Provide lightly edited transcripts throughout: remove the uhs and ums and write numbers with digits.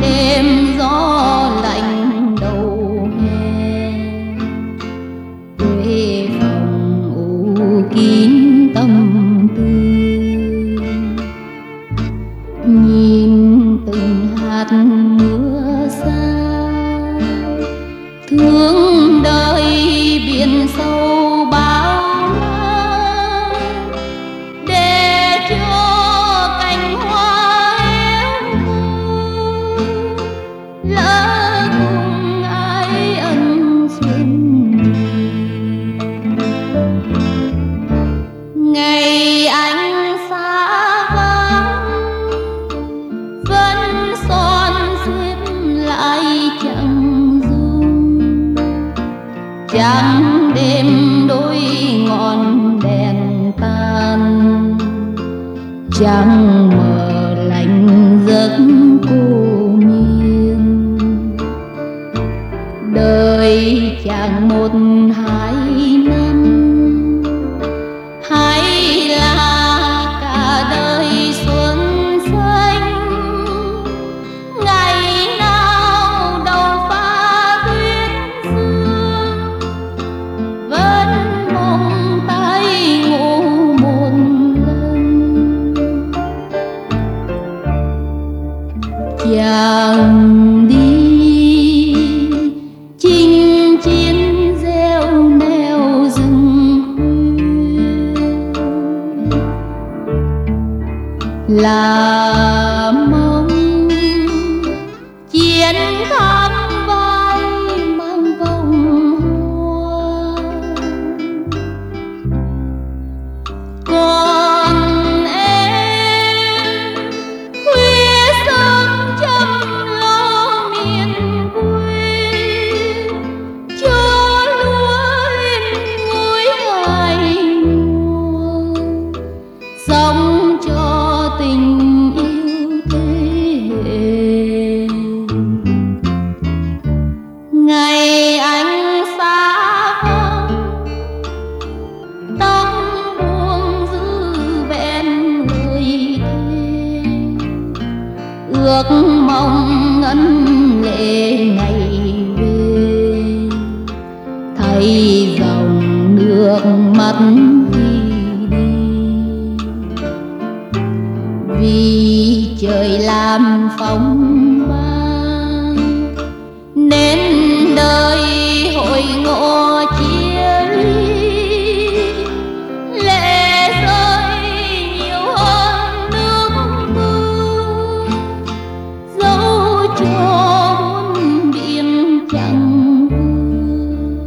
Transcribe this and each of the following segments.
đêm gió lạnh đầu hè, quê phòng ủ kín tâm tư, nhìn từng hạt mưa xa, thương đời biển sâu bao la, để cho cành hoa héo lỡ cùng ai ân duyên. Ngày anh xa vắng vẫn son xuyết lại chẳng dung, chẳng đêm đôi ngọn đèn tan, chẳng mờ lạnh giấc cô miên. Đời chẳng một hai năm, hay là cả đời xuân xanh, ngày nào đầu pha tuyết sương, vẫn mong tay ngủ một lần. Chàng đi chinh chiến gieo neo rừng khuya, là mong chiến thắng vai mang vòng hoa. Còn em khuya sớm chăm lo miền quê, cho lúa lên ngôi hải mùa, sống cho tình yêu thế hệ. Ngày anh xa vắng, tóc buông giữ vẹn lời thề, ước mong ngân lệ ngày về, thấy dòng nước mắt khi đi. Vì trời làm phong ba nên đời hội ngộ chia ly, lệ rơi nhiều hơn nước mưa, dẫu cho muôn biển chẳng vừa.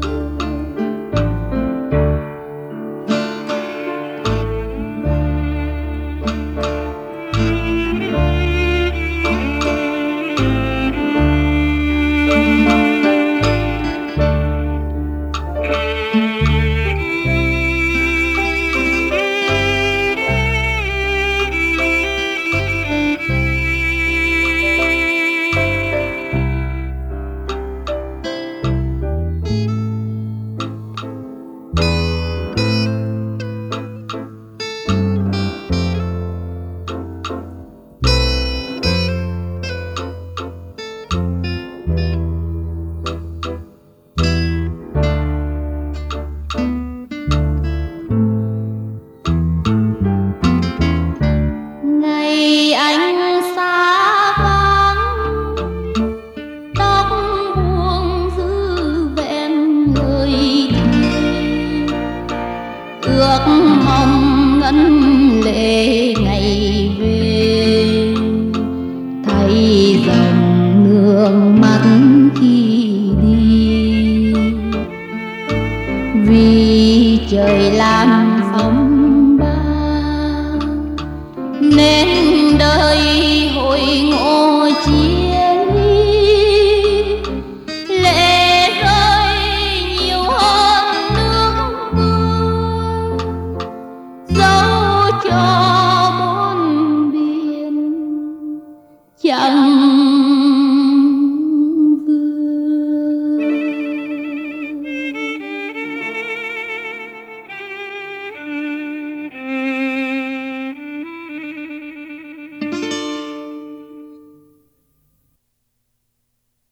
Ngày anh xa vắng, tóc buông giữ vẹn lời thề, ước mong ngân lệ ngày về, thấy dòng nước mắt khi đi. Vì trời làm